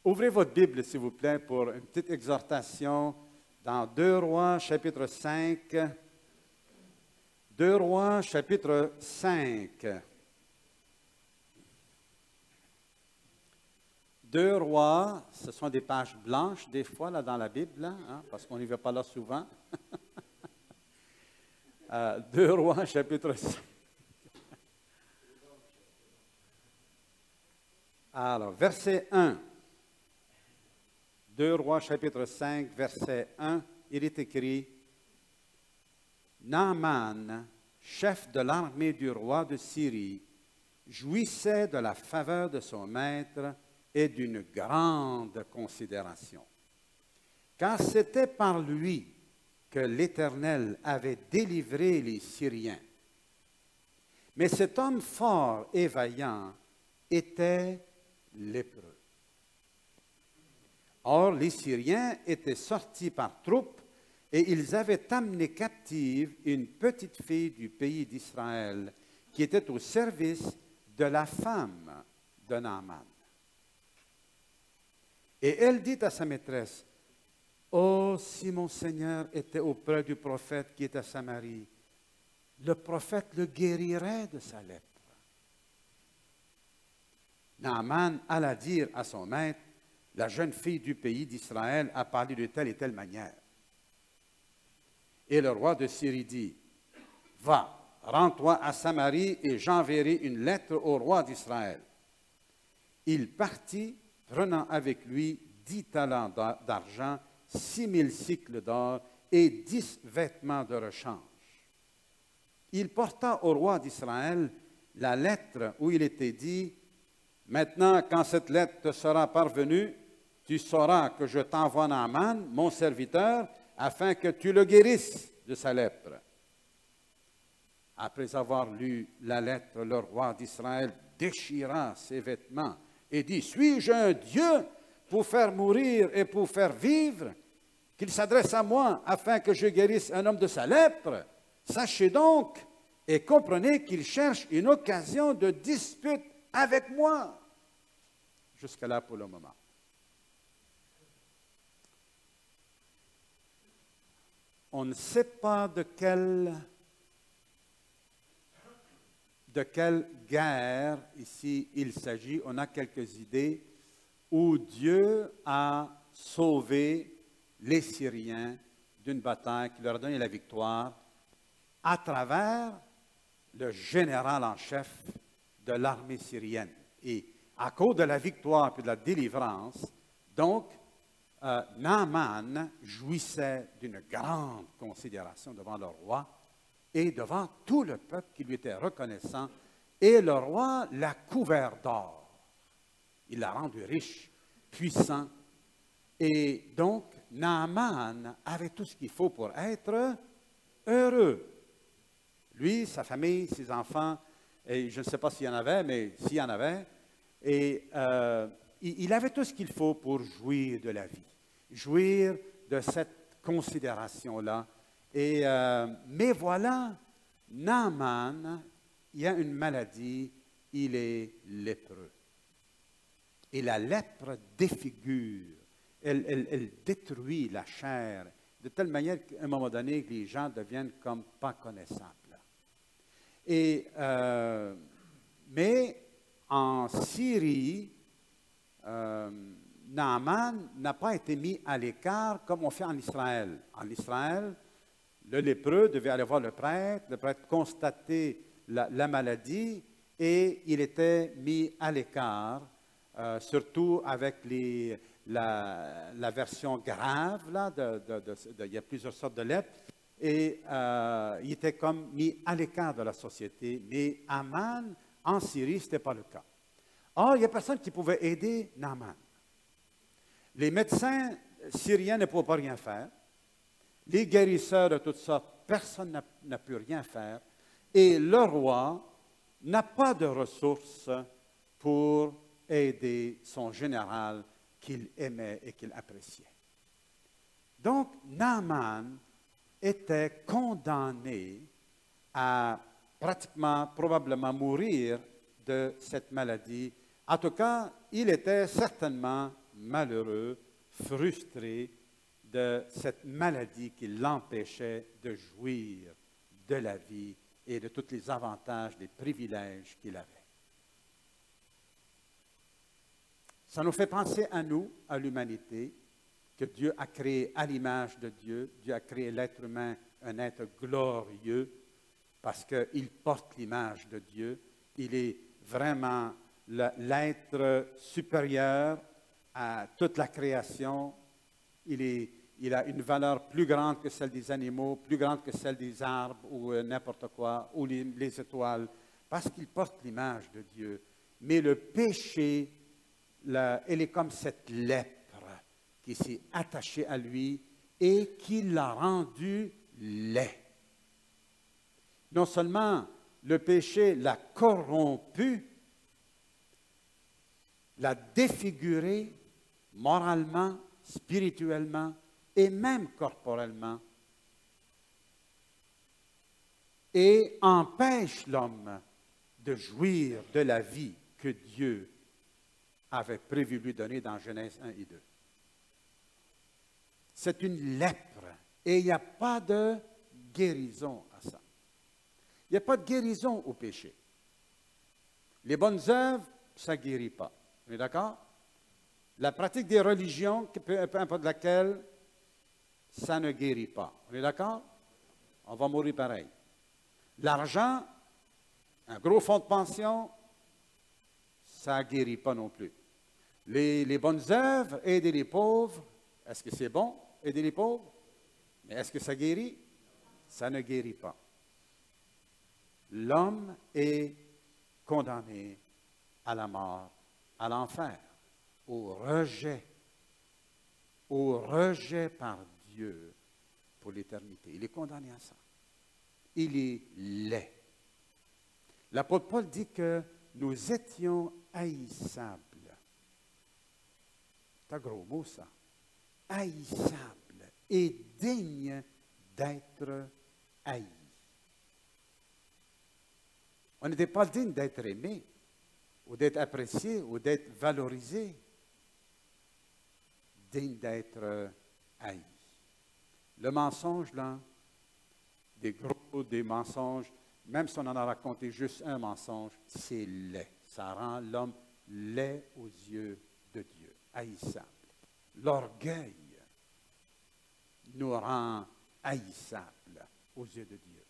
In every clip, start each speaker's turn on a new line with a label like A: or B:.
A: Ouvrez votre Bible, s'il vous plaît, pour une petite exhortation dans 2 Rois, chapitre 5. 2 Rois, chapitre 5. 2 Rois, ce sont des pages blanches, des fois, là, dans la Bible, là, hein, parce qu'on n'y va pas là souvent. 2 Rois, chapitre 5. Alors, verset 1. 2 Rois, chapitre 5, verset 1, il est écrit « Naaman, chef de l'armée du roi de Syrie, jouissait de la faveur de son maître et d'une grande considération. Car c'était par lui que l'Éternel avait délivré les Syriens. Mais cet homme fort et vaillant était lépreux. Or, les Syriens étaient sortis par troupes et ils avaient amené captive une petite fille du pays d'Israël qui était au service de la femme de Naaman. Et elle dit à sa maîtresse, « Oh, si mon Seigneur était auprès du prophète qui est à Samarie, le prophète le guérirait de sa lèpre. » Naaman alla dire à son maître, « La jeune fille du pays d'Israël a parlé de telle et telle manière. » Et le roi de Syrie dit, « Va, rends-toi à Samarie et j'enverrai une lettre au roi d'Israël. » Il partit, prenant avec lui 10 talents d'argent, 6000 cycles d'or et 10 vêtements de rechange. Il porta au roi d'Israël la lettre où il était dit, « Maintenant, quand cette lettre te sera parvenue, tu sauras que je t'envoie Naaman, mon serviteur, afin que tu le guérisses de sa lèpre. » Après avoir lu la lettre, le roi d'Israël déchira ses vêtements et dit, « Suis-je un Dieu pour faire mourir et pour faire vivre, qu'il s'adresse à moi afin que je guérisse un homme de sa lèpre? Sachez donc et comprenez qu'il cherche une occasion de dispute avec moi. » Jusqu'à là pour le moment. On ne sait pas de quelle guerre ici il s'agit. On a quelques idées où Dieu a sauvé les Syriens d'une bataille qui leur a donné la victoire à travers le général en chef de l'armée syrienne. Et à cause de la victoire et de la délivrance, donc, Naaman jouissait d'une grande considération devant le roi et devant tout le peuple qui lui était reconnaissant. Et le roi l'a couvert d'or. Il l'a rendu riche, puissant. Et donc, Naaman avait tout ce qu'il faut pour être heureux. Lui, sa famille, ses enfants, et je ne sais pas s'il y en avait, mais s'il y en avait, et il avait tout ce qu'il faut pour jouir de la vie, jouir de cette considération-là. Et, mais voilà, Naaman, il y a une maladie, il est lépreux. Et la lèpre défigure, elle détruit la chair, de telle manière qu'à un moment donné, les gens deviennent comme pas connaissables. Et, mais en Syrie, Naaman n'a pas été mis à l'écart comme on fait en Israël. En Israël, le lépreux devait aller voir le prêtre constatait la maladie et il était mis à l'écart, surtout avec la version grave, là, il y a plusieurs sortes de lèpre, et il était comme mis à l'écart de la société. Mais Naaman, en Syrie, ce n'était pas le cas. Or, il n'y a personne qui pouvait aider Naaman. Les médecins syriens ne pouvaient pas rien faire. Les guérisseurs de toutes sortes, personne n'a pu rien faire. Et le roi n'a pas de ressources pour aider son général qu'il aimait et qu'il appréciait. Donc, Naaman était condamné à pratiquement, probablement mourir de cette maladie. En tout cas, il était certainement malheureux, frustré de cette maladie qui l'empêchait de jouir de la vie et de tous les avantages, les privilèges qu'il avait. Ça nous fait penser à nous, à l'humanité, que Dieu a créé à l'image de Dieu. Dieu a créé l'être humain, un être glorieux, parce qu'il porte l'image de Dieu. Il est vraiment l'être supérieur à toute la création. Il a une valeur plus grande que celle des animaux, plus grande que celle des arbres ou n'importe quoi, ou les étoiles, parce qu'il porte l'image de Dieu. Mais le péché, elle est comme cette lèpre qui s'est attachée à lui et qui l'a rendu laid. Non seulement le péché l'a corrompu, l'a défiguré moralement, spirituellement et même corporellement, et empêche l'homme de jouir de la vie que Dieu avait prévu lui donner dans Genèse 1 et 2. C'est une lèpre et il n'y a pas de guérison à ça. Il n'y a pas de guérison au péché. Les bonnes œuvres, ça ne guérit pas. On est d'accord? La pratique des religions, peu importe laquelle, ça ne guérit pas. On est d'accord? On va mourir pareil. L'argent, un gros fonds de pension, ça ne guérit pas non plus. Les bonnes œuvres, aider les pauvres, est-ce que c'est bon, aider les pauvres? Mais est-ce que ça guérit? Ça ne guérit pas. L'homme est condamné à la mort, à l'enfer, au rejet par Dieu pour l'éternité. Il est condamné à ça. Il est laid. L'apôtre Paul dit que nous étions haïssables. C'est un gros mot, ça. Haïssables et dignes d'être haïs. On n'était pas digne d'être aimé, ou d'être apprécié, ou d'être valorisé. Digne d'être haï. Le mensonge, là, des mensonges, même si on en a raconté juste un mensonge, c'est laid. Ça rend l'homme laid aux yeux de Dieu, haïssable. L'orgueil nous rend haïssables aux yeux de Dieu.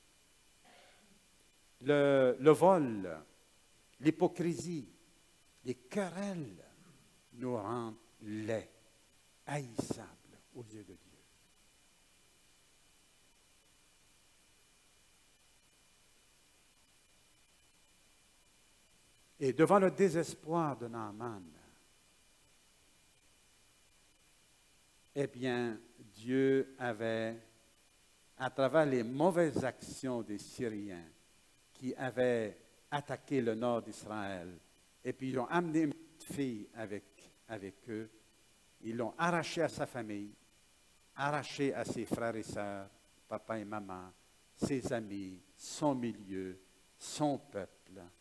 A: Le vol, l'hypocrisie, les querelles nous rendent laids, haïssables aux yeux de Dieu. Et devant le désespoir de Naaman, eh bien, Dieu avait, à travers les mauvaises actions des Syriens qui avaient attaqué le nord d'Israël, et puis ils ont amené une petite fille avec eux, ils l'ont arrachée à sa famille, arrachée à ses frères et sœurs, papa et maman, ses amis, son milieu, son peuple.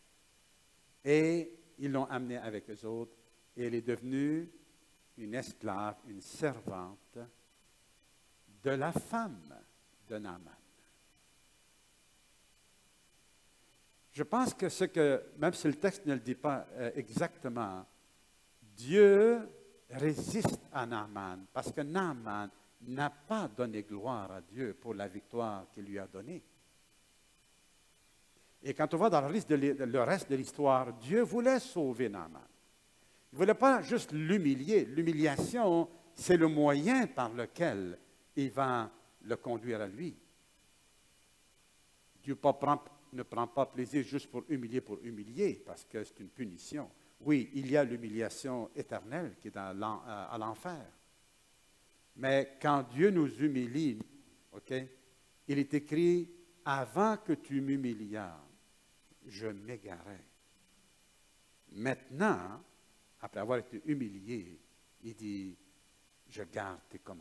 A: Et ils l'ont amenée avec eux autres, et elle est devenue une esclave, une servante de la femme de Naaman. Je pense que même si le texte ne le dit pas exactement, Dieu résiste à Naaman, parce que Naaman n'a pas donné gloire à Dieu pour la victoire qu'il lui a donnée. Et quand on va dans le reste de l'histoire, Dieu voulait sauver Naaman. Il ne voulait pas juste l'humilier. L'humiliation, c'est le moyen par lequel il va le conduire à lui. Dieu ne prend pas plaisir juste pour humilier, parce que c'est une punition. Oui, il y a l'humiliation éternelle qui est à l'enfer. Mais quand Dieu nous humilie, okay, il est écrit, « Avant que tu m'humilias, je m'égarais. » Maintenant, après avoir été humilié, il dit, « Je garde tes commandements. »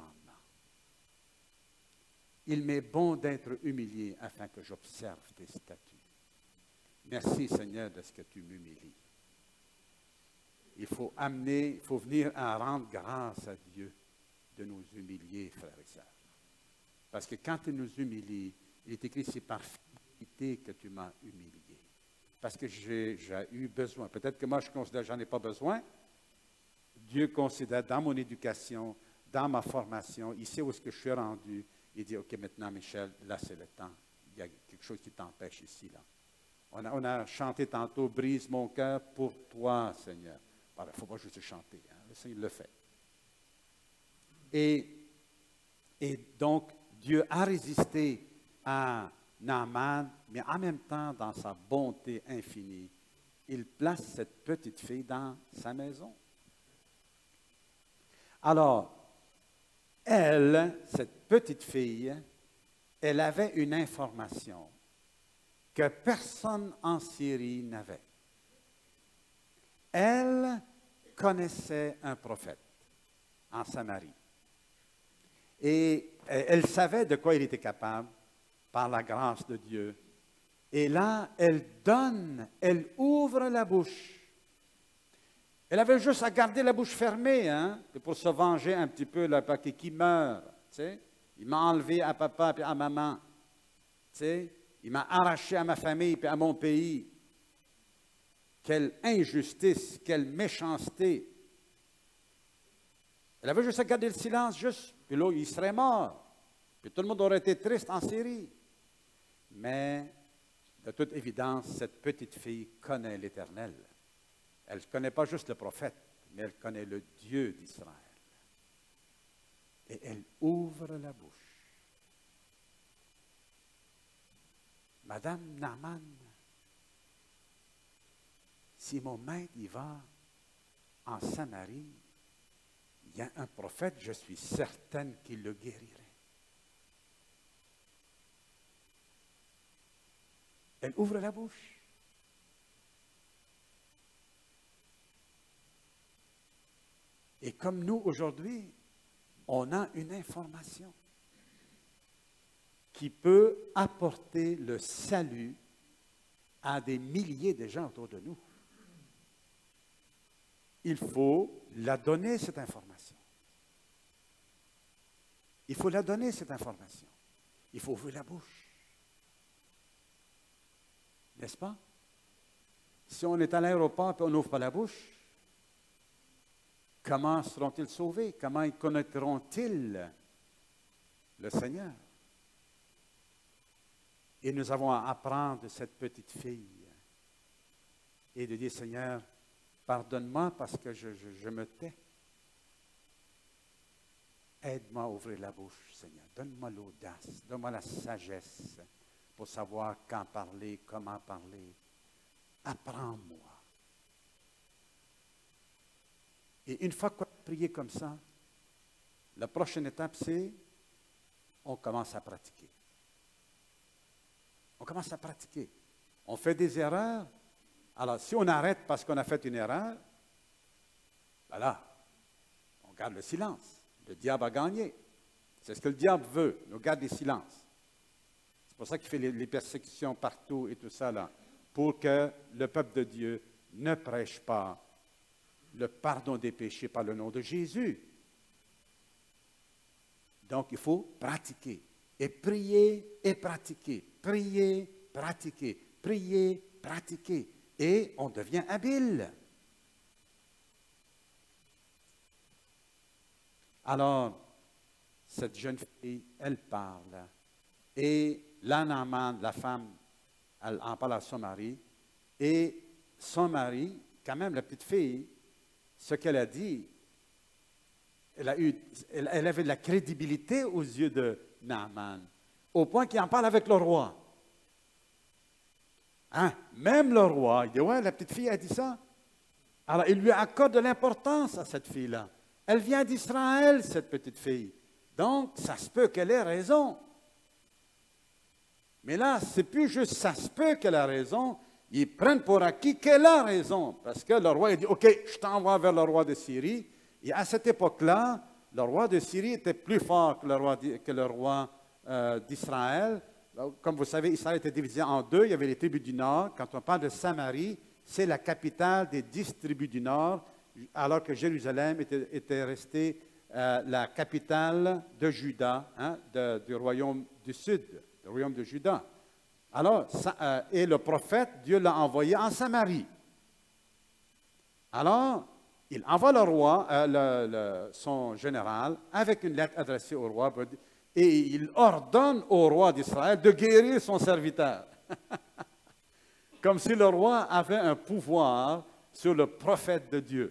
A: Il m'est bon d'être humilié afin que j'observe tes statuts. Merci Seigneur de ce que tu m'humilies. il faut venir à rendre grâce à Dieu de nous humilier, frères et sœurs. Parce que quand il nous humilie, il est écrit, c'est par fidélité que tu m'as humilié. Parce que j'ai eu besoin. Peut-être que moi, je considère que je n'en ai pas besoin. Dieu considère dans mon éducation, dans ma formation, il sait où est-ce que je suis rendu. Il dit, OK, maintenant, Michel, là, c'est le temps. Il y a quelque chose qui t'empêche ici, là. On a chanté tantôt, brise mon cœur pour toi, Seigneur. Il ne faut pas juste chanter, hein. Le Seigneur le fait. Et donc, Dieu a résisté à Naaman, mais en même temps, dans sa bonté infinie, il place cette petite fille dans sa maison. Alors, elle, cette petite fille, elle avait une information que personne en Syrie n'avait. Elle connaissait un prophète en Samarie. Et elle savait de quoi il était capable par la grâce de Dieu. Et là, elle ouvre la bouche. Elle avait juste à garder la bouche fermée, hein, pour se venger un petit peu, là, parce qu'il meurt. Tu sais. Il m'a enlevé à papa et à maman. Tu sais. Il m'a arraché à ma famille et à mon pays. Quelle injustice, quelle méchanceté. Elle avait juste à garder le silence, juste. Puis là, il serait mort. Puis tout le monde aurait été triste en Syrie. Mais, de toute évidence, cette petite fille connaît l'Éternel. Elle ne connaît pas juste le prophète, mais elle connaît le Dieu d'Israël. Et elle ouvre la bouche. Madame Naaman, si mon maître y va en Samarie, il y a un prophète, je suis certaine qu'il le guérirait. Elle ouvre la bouche. Et comme nous, aujourd'hui, on a une information qui peut apporter le salut à des milliers de gens autour de nous. Il faut la donner, cette information. Il faut la donner, cette information. Il faut ouvrir la bouche. N'est-ce pas? Si on est à l'aéroport et on n'ouvre pas la bouche, comment seront-ils sauvés? Comment connaîtront-ils le Seigneur? Et nous avons à apprendre de cette petite fille et de dire, Seigneur, pardonne-moi parce que je me tais. Aide-moi à ouvrir la bouche, Seigneur. Donne-moi l'audace, donne-moi la sagesse pour savoir quand parler, comment parler. Apprends-moi. Et une fois qu'on a prié comme ça, la prochaine étape, c'est on commence à pratiquer. On commence à pratiquer. On fait des erreurs. Alors, si on arrête parce qu'on a fait une erreur, ben là, on garde le silence. Le diable a gagné. C'est ce que le diable veut, nous garder le silence. C'est pour ça qu'il fait les persécutions partout et tout ça, là, pour que le peuple de Dieu ne prêche pas le pardon des péchés par le nom de Jésus. Donc, il faut pratiquer. Et prier et pratiquer. Prier, pratiquer. Prier, pratiquer. Et on devient habile. Alors, cette jeune fille, elle parle. Et la Naaman, la femme, elle en parle à son mari. Et son mari, quand même, la petite fille, ce qu'elle a dit, elle avait de la crédibilité aux yeux de Naaman, au point qu'il en parle avec le roi. Hein? Même le roi, il dit, ouais, la petite fille a dit ça. Alors, il lui accorde de l'importance à cette fille-là. Elle vient d'Israël, cette petite fille. Donc, ça se peut qu'elle ait raison. Mais là, c'est plus juste ça se peut qu'elle a raison. Ils prennent pour acquis qu'elle a raison. Parce que le roi, il dit, OK, je t'envoie vers le roi de Syrie. Et à cette époque-là, le roi de Syrie était plus fort que le roi d'Israël. Comme vous savez, Israël était divisé en deux. Il y avait les tribus du Nord. Quand on parle de Samarie, c'est la capitale des 10 tribus du Nord. alors que Jérusalem était restée la capitale de Juda, hein, du royaume du sud, du royaume de Juda. Alors, et le prophète, Dieu l'a envoyé en Samarie. Alors, il envoie le roi, son général, avec une lettre adressée au roi, et il ordonne au roi d'Israël de guérir son serviteur. Comme si le roi avait un pouvoir sur le prophète de Dieu.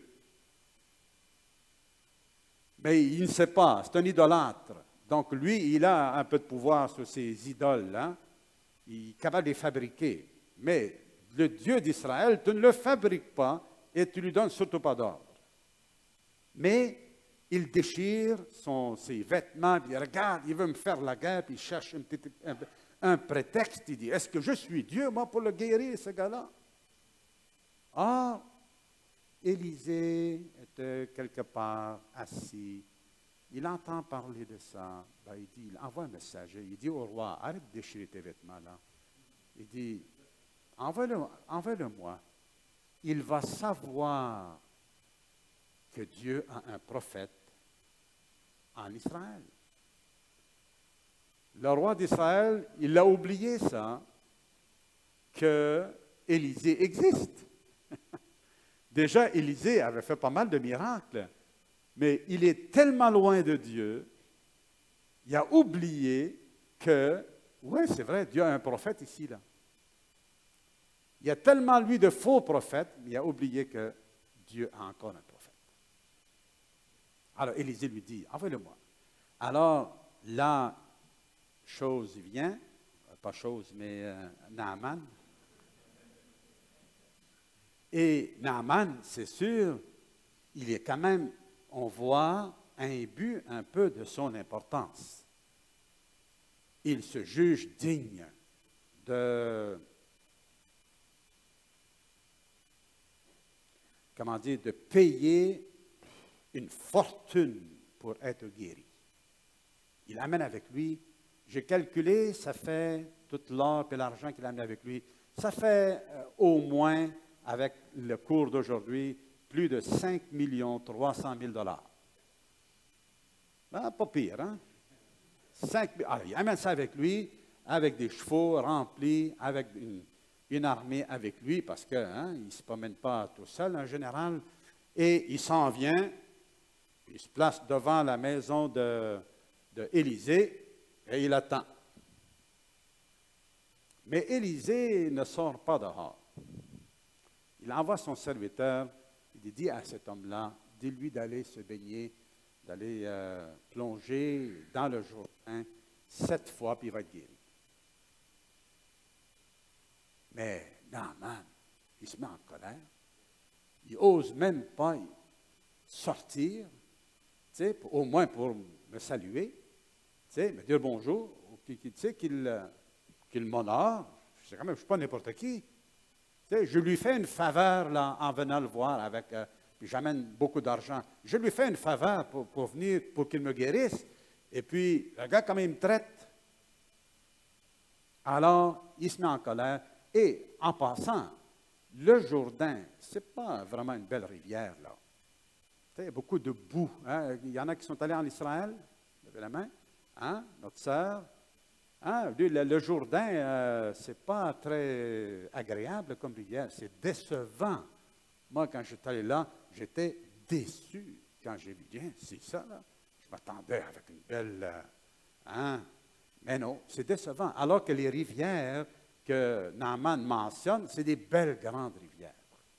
A: Mais il ne sait pas, c'est un idolâtre. Donc lui, il a un peu de pouvoir sur ces idoles, hein? Il est capable de les fabriquer. Mais le Dieu d'Israël, tu ne le fabriques pas et tu lui donnes surtout pas d'ordre. Mais il déchire ses vêtements, puis il regarde, il veut me faire la guerre, puis il cherche un prétexte. Il dit, est-ce que je suis Dieu, moi, pour le guérir, ce gars-là? Ah, Élisée était quelque part assis. Il entend parler de ça. Ben, il envoie un messager. Il dit au roi, arrête de déchirer tes vêtements là. Il dit, envoie-le-moi. Il va savoir que Dieu a un prophète en Israël. Le roi d'Israël, il a oublié ça, que Élisée existe. Déjà, Élisée avait fait pas mal de miracles, mais il est tellement loin de Dieu, il a oublié que, oui, c'est vrai, Dieu a un prophète ici, là. Il y a tellement, lui, de faux prophètes, mais il a oublié que Dieu a encore un prophète. Alors, Élisée lui dit, envoie-le-moi. Alors, la chose vient, pas chose, mais Naaman. Et Naaman, c'est sûr, il est quand même, on voit, imbu un peu de son importance. Il se juge digne de, de payer une fortune pour être guéri. Il amène avec lui, j'ai calculé, ça fait tout l'or et l'argent qu'il amène avec lui, ça fait au moins, avec le cours d'aujourd'hui, plus de 5 300 000 $. Ben, pas pire, hein? Alors, il amène ça avec lui, avec des chevaux remplis, avec une armée avec lui, parce qu'il ne se promène pas tout seul, en général. Et il s'en vient, il se place devant la maison d'Élisée et il attend. Mais Élisée ne sort pas dehors. Il envoie son serviteur, il dit à cet homme-là, dis-lui d'aller se baigner, d'aller plonger dans le Jourdain 7 fois, puis il va être guéri. Mais Naaman, il se met en colère. Il n'ose même pas sortir, au moins pour me saluer, me dire bonjour, qu'il m'honore. Je ne suis pas n'importe qui. Je lui fais une faveur là, en venant le voir, puis j'amène beaucoup d'argent. Je lui fais une faveur pour venir, pour qu'il me guérisse. Et puis, regarde comment il me traite. Alors, il se met en colère. Et en passant, le Jourdain, ce n'est pas vraiment une belle rivière, là. Il y a beaucoup de boue. Hein? Il y en a qui sont allés en Israël. Levez la main. Hein? Notre sœur. Hein? Le Jourdain, ce n'est pas très agréable comme rivière. C'est décevant. Moi, quand j'étais allé là, j'étais déçu. Quand j'ai vu, bien, c'est ça, là. Je m'attendais avec une belle... Mais non, c'est décevant. Alors que les rivières que Naaman mentionne, c'est des belles grandes rivières.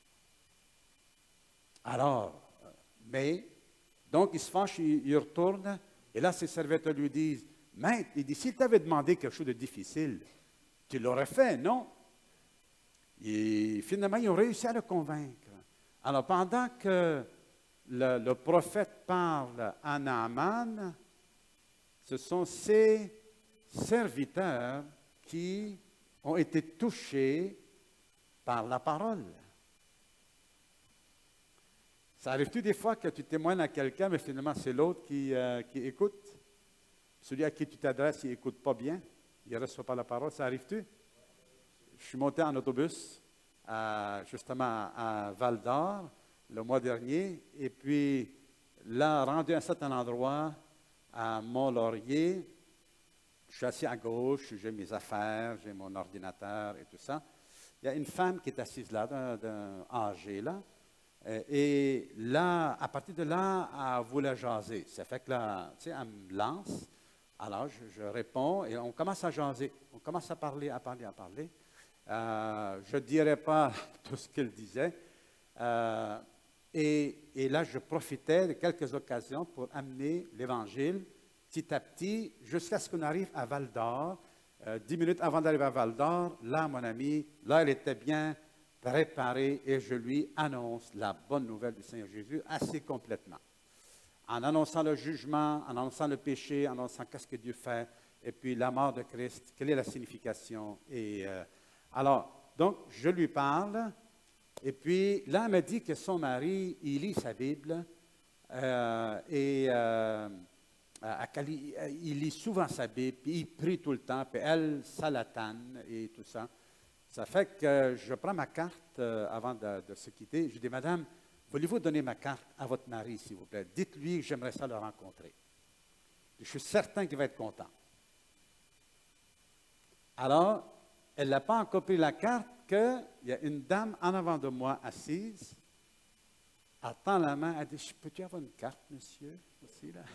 A: Alors, donc il se fâche, il retourne, et là ses serviteurs lui disent, Maître, il dit, s'il t'avait demandé quelque chose de difficile, tu l'aurais fait, non? Et finalement, ils ont réussi à le convaincre. Alors, pendant que le prophète parle à Naaman, ce sont ses serviteurs qui ont été touchés par la parole. Ça arrive-tu des fois que tu témoignes à quelqu'un, mais finalement c'est l'autre qui écoute? Celui à qui tu t'adresses, il n'écoute pas bien, il ne reçoit pas la parole. Ça arrive-tu? Je suis monté en autobus, justement à Val-d'Or, le mois dernier. Et puis, là, rendu à un certain endroit, à Mont-Laurier, je suis assis à gauche, j'ai mes affaires, j'ai mon ordinateur et tout ça. Il y a une femme qui est assise là, d'un âgé là. Et là, à partir de là, elle voulait jaser. Ça fait que là, tu sais, elle me lance. Alors, je réponds et on commence à jaser. On commence à parler, à parler, à parler. Je ne dirais pas tout ce qu'elle disait. Et là, je profitais de quelques occasions pour amener l'Évangile petit à petit jusqu'à ce qu'on arrive à Val-d'Or. 10 minutes avant d'arriver à Val-d'Or, là, mon ami, là, elle était bien préparée et je lui annonce la bonne nouvelle du Seigneur Jésus assez complètement. En annonçant le jugement, en annonçant le péché, en annonçant qu'est-ce que Dieu fait, et puis la mort de Christ, quelle est la signification. Et alors, donc, je lui parle, et puis là, elle me dit que son mari, il lit sa Bible, il lit souvent sa Bible, puis il prie tout le temps, puis elle, ça la tanne et tout ça. Ça fait que je prends ma carte avant de se quitter. Je dis, Madame, voulez-vous donner ma carte à votre mari, s'il vous plaît? Dites-lui que j'aimerais ça le rencontrer. Je suis certain qu'il va être content. Alors, elle n'a pas encore pris la carte qu'il y a une dame en avant de moi assise. Elle tend la main, elle dit, peux-tu avoir une carte, monsieur, aussi, là?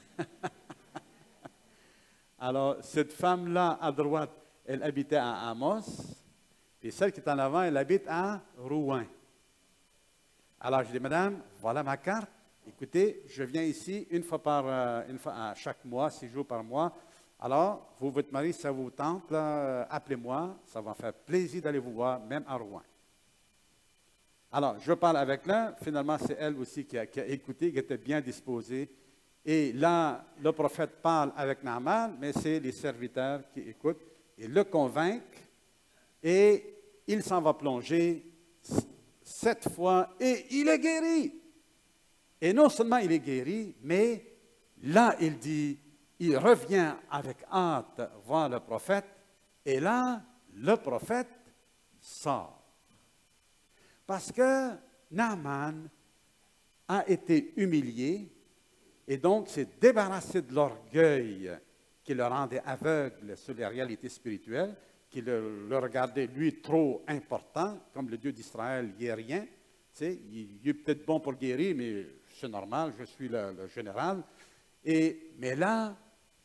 A: Alors, cette femme-là, à droite, elle habitait à Amos. Et celle qui est en avant, elle habite à Rouen. Alors, je dis, Madame, voilà ma carte. Écoutez, je viens ici une fois à chaque mois, 6 jours par mois. Alors, vous, votre mari, ça vous tente, là, appelez-moi. Ça va me faire plaisir d'aller vous voir, même à Rouen. Alors, je parle avec l'un. Finalement, c'est elle aussi qui a écouté, qui était bien disposée. Et là, le prophète parle avec Naaman, mais c'est les serviteurs qui écoutent. Ils le convainquent. Et il s'en va plonger 7 fois et il est guéri. Et non seulement il est guéri, mais là, il dit, il revient avec hâte voir le prophète. Et là, le prophète sort. Parce que Naaman a été humilié et donc s'est débarrassé de l'orgueil qui le rendait aveugle sur les réalités spirituelles, qui le regardait, lui, trop important, comme le Dieu d'Israël, il n'est rien. Tu sais, il est peut-être bon pour guérir, mais c'est normal, je suis le général. Mais là,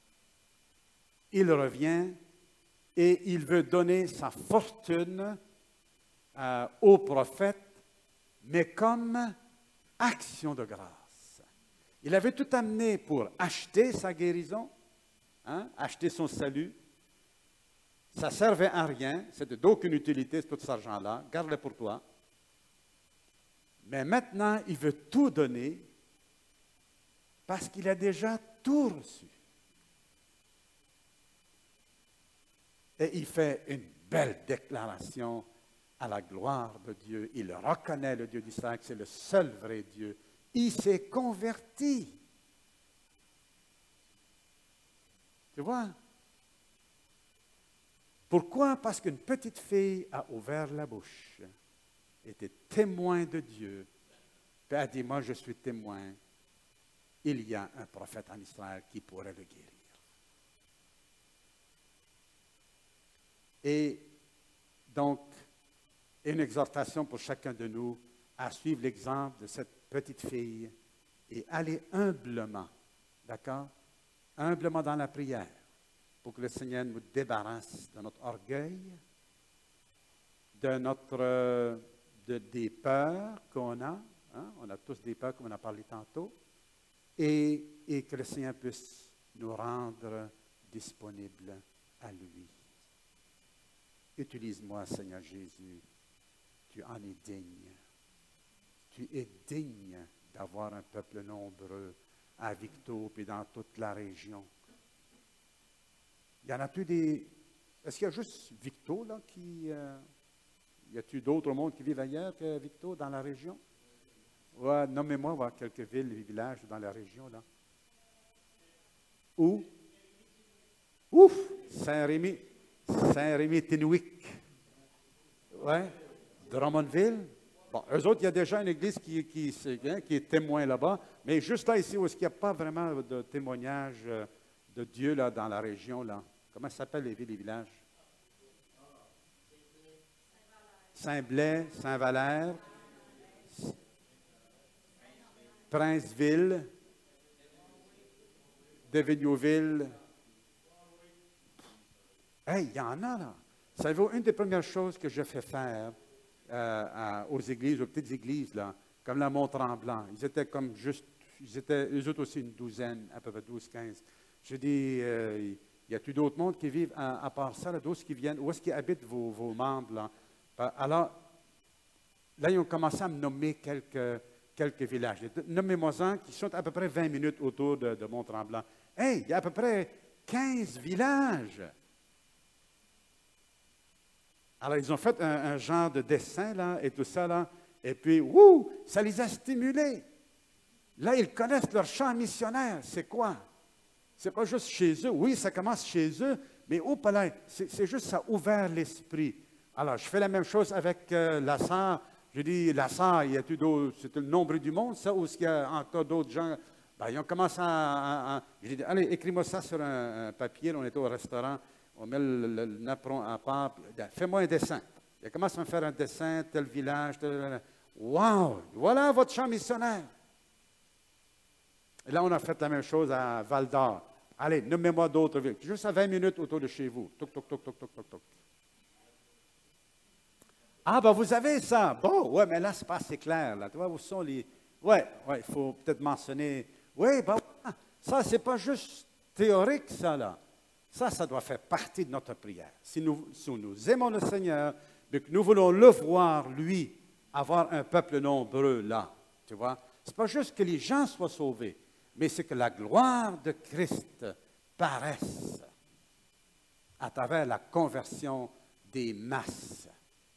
A: il revient et il veut donner sa fortune au prophète, mais comme action de grâce. Il avait tout amené pour acheter sa guérison, acheter son salut. Ça ne servait à rien, c'était d'aucune utilité, tout cet argent-là, garde-le pour toi. Mais maintenant, il veut tout donner parce qu'il a déjà tout reçu. Et il fait une belle déclaration à la gloire de Dieu. Il reconnaît le Dieu d'Israël, c'est le seul vrai Dieu. Il s'est converti. Tu vois? Pourquoi? Parce qu'une petite fille a ouvert la bouche, était témoin de Dieu, puis a dit, moi je suis témoin, il y a un prophète en Israël qui pourrait le guérir. Et donc, une exhortation pour chacun de nous à suivre l'exemple de cette petite fille et aller humblement, d'accord? Humblement dans la prière, pour que le Seigneur nous débarrasse de notre orgueil, des peurs qu'on a. On a tous des peurs, comme on a parlé tantôt. Et que le Seigneur puisse nous rendre disponibles à lui. Utilise-moi, Seigneur Jésus. Tu en es digne. Tu es digne d'avoir un peuple nombreux à Victo et dans toute la région. Y en a-tu des... Est-ce qu'il y a juste Victo, là, qui... y a-t-il d'autres au monde qui vivent ailleurs que Victo, dans la région? Ouais, nommez-moi voir quelques villes et villages dans la région, là. Où? Ouf! Saint-Rémy. Saint-Rémy-Tinwick. Ouais. Drummondville. Bon, eux autres, il y a déjà une église qui est témoin là-bas, mais juste là, ici, où il n'y a pas vraiment de témoignage de Dieu là, dans la région, là. Comment ça s'appelle les villes et villages? Saint-Blais, Saint-Valère, Princeville, Devigneauville. Hey, il y en a là. Savez-vous, une des premières choses que je fais faire aux églises, aux petites églises, là, comme la Mont-Tremblant, ils étaient comme juste, ils étaient eux autres aussi une douzaine, à peu près 12, 15. Je dis, y a-t-il d'autres mondes qui vivent à part ça, là, d'autres qui viennent? Où est-ce qu'ils habitent vos membres, là? Alors, là, ils ont commencé à me nommer quelques villages. Nommez-moi-en qui sont à peu près 20 minutes autour de Mont-Tremblant. Hey, il y a à peu près 15 villages. Alors, ils ont fait un genre de dessin, là, et tout ça, là. Et puis, ça les a stimulés. Là, ils connaissent leur champ missionnaire. C'est quoi? C'est pas juste chez eux. Oui, ça commence chez eux, mais au palais, c'est juste ça a ouvert l'esprit. Alors, je fais la même chose avec la Sarre. Je dis, la Sarre, il y a c'est le nombre du monde, ça, ou est-ce qu'il y a encore d'autres gens? Ben, ils ont commencé je dis, allez, écris-moi ça sur un papier. Là, on était au restaurant, on met le napperon à part. Fais-moi un dessin. Il commence à me faire un dessin, tel village, tel... Wow! Voilà votre champ missionnaire. Et là, on a fait la même chose à Val-d'Or. Allez, nommez-moi d'autres villes. Juste à 20 minutes autour de chez vous. Toc, toc, toc, toc, toc, toc, toc. Ah, ben vous avez ça. Bon, ouais, mais là, c'est pas assez clair. Là. Tu vois, où sont les... Ouais, il faut peut-être mentionner... Oui, ben ça, c'est pas juste théorique, ça, là. Ça doit faire partie de notre prière. Si nous aimons le Seigneur, mais que nous voulons le voir, lui, avoir un peuple nombreux, là, tu vois, c'est pas juste que les gens soient sauvés, mais c'est que la gloire de Christ paraisse à travers la conversion des masses.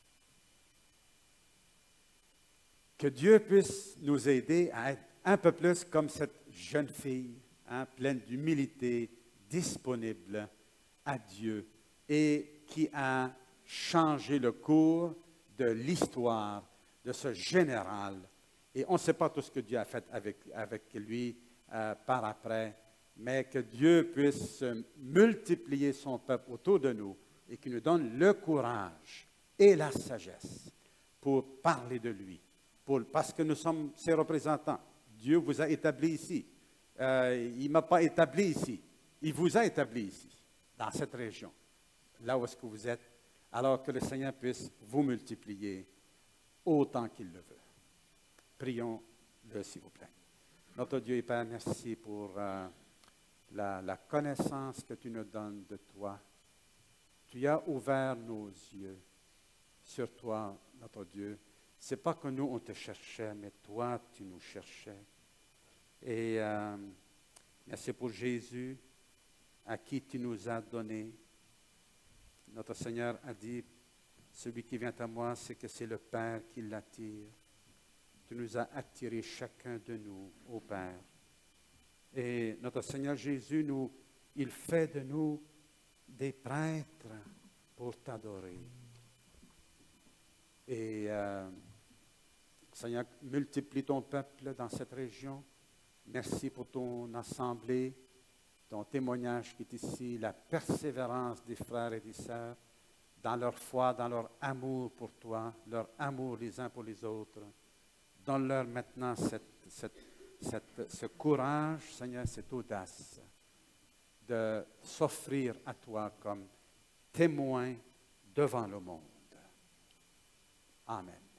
A: Que Dieu puisse nous aider à être un peu plus comme cette jeune fille, hein, pleine d'humilité, disponible à Dieu et qui a changé le cours de l'histoire de ce général. Et on ne sait pas tout ce que Dieu a fait avec lui par après, mais que Dieu puisse multiplier son peuple autour de nous et qu'il nous donne le courage et la sagesse pour parler de lui. Parce que nous sommes ses représentants. Dieu vous a établi ici. Il ne m'a pas établi ici. Il vous a établi ici, dans cette région, là où est-ce que vous êtes, alors que le Seigneur puisse vous multiplier autant qu'il le veut. Prions-le, s'il vous plaît. Notre Dieu et Père, merci pour la connaissance que tu nous donnes de toi. Tu as ouvert nos yeux sur toi, notre Dieu. Ce n'est pas que nous, on te cherchait, mais toi, tu nous cherchais. Et merci pour Jésus, à qui tu nous as donné. Notre Seigneur a dit, celui qui vient à moi, c'est que c'est le Père qui l'attire. Tu nous as attirés chacun de nous au Père. Et notre Seigneur Jésus, il fait de nous des prêtres pour t'adorer. Et Seigneur, multiplie ton peuple dans cette région. Merci pour ton assemblée, ton témoignage qui est ici, la persévérance des frères et des sœurs dans leur foi, dans leur amour pour toi, leur amour les uns pour les autres. Donne-leur maintenant ce courage, Seigneur, cette audace de s'offrir à toi comme témoin devant le monde. Amen.